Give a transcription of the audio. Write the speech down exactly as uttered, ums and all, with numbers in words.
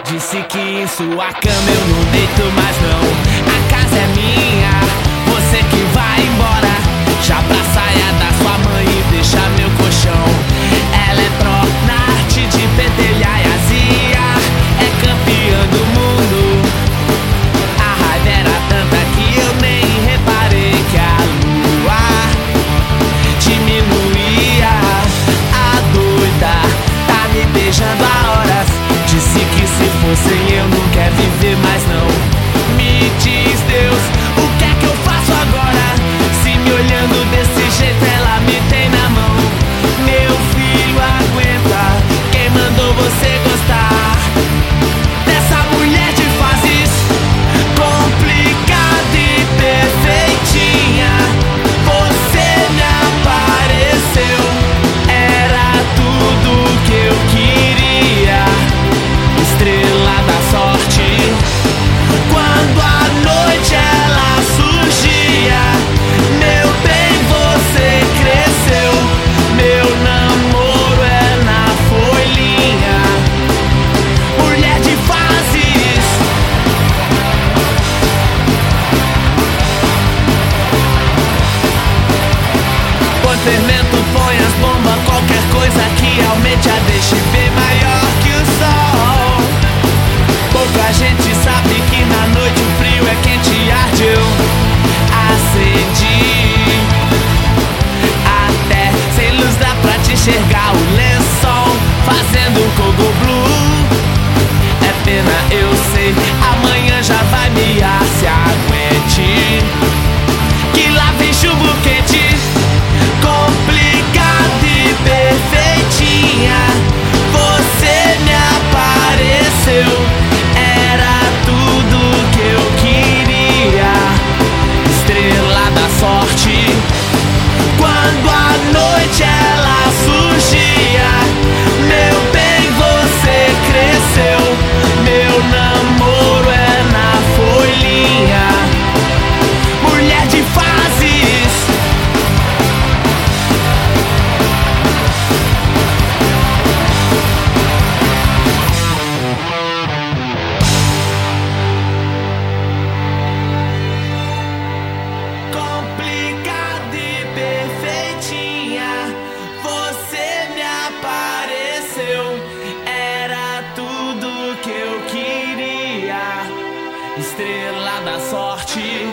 Disse que em sua cama eu não deito, mas não. A casa é minha, você que vai embora. Já pra saia da sua mãe e deixa meu colchão. Ela é pró na arte de pentelhar e azia. É campeã do mundo. A raiva era tanta que eu nem reparei que a lua diminuía. A doida tá me beijando há horas. Disse que se fosse eu não quer viver mais não. Me diz Deus, o que é que eu faço agora? Se me olhando desse jeito ela me tem na mão. Meu filho aguenta, quem mandou você gostar dessa mulher de fases complicada e perfeitinha? Você me apareceu, era tudo que eu queria. Estrela da sorte, quando a noite ela surgia. Meu bem, você cresceu, meu namoro é na folhinha. Mulher de fases, põe fermento, põe as bombas, qualquer coisa que aumente a deixe bem maior que o sol. Pouca gente sabe que na noite o frio é quente e arde. Eu acendi, até sem luz dá pra te enxergar o lençol fazendo um cogo blue. É pena, eu sei, amanhã já vai miar. Se aguente, que lá vem chumbo quente, complicada e perfeitinha. Você me apareceu, era tudo que eu queria. Estrela da sorte, quando a noite ela surgia. Meu bem, você cresceu, meu namoro é na folhinha. Mulher de fases, complicada e perfeitinha. Você me apareceu, era tudo que eu queria. Estrela da sorte,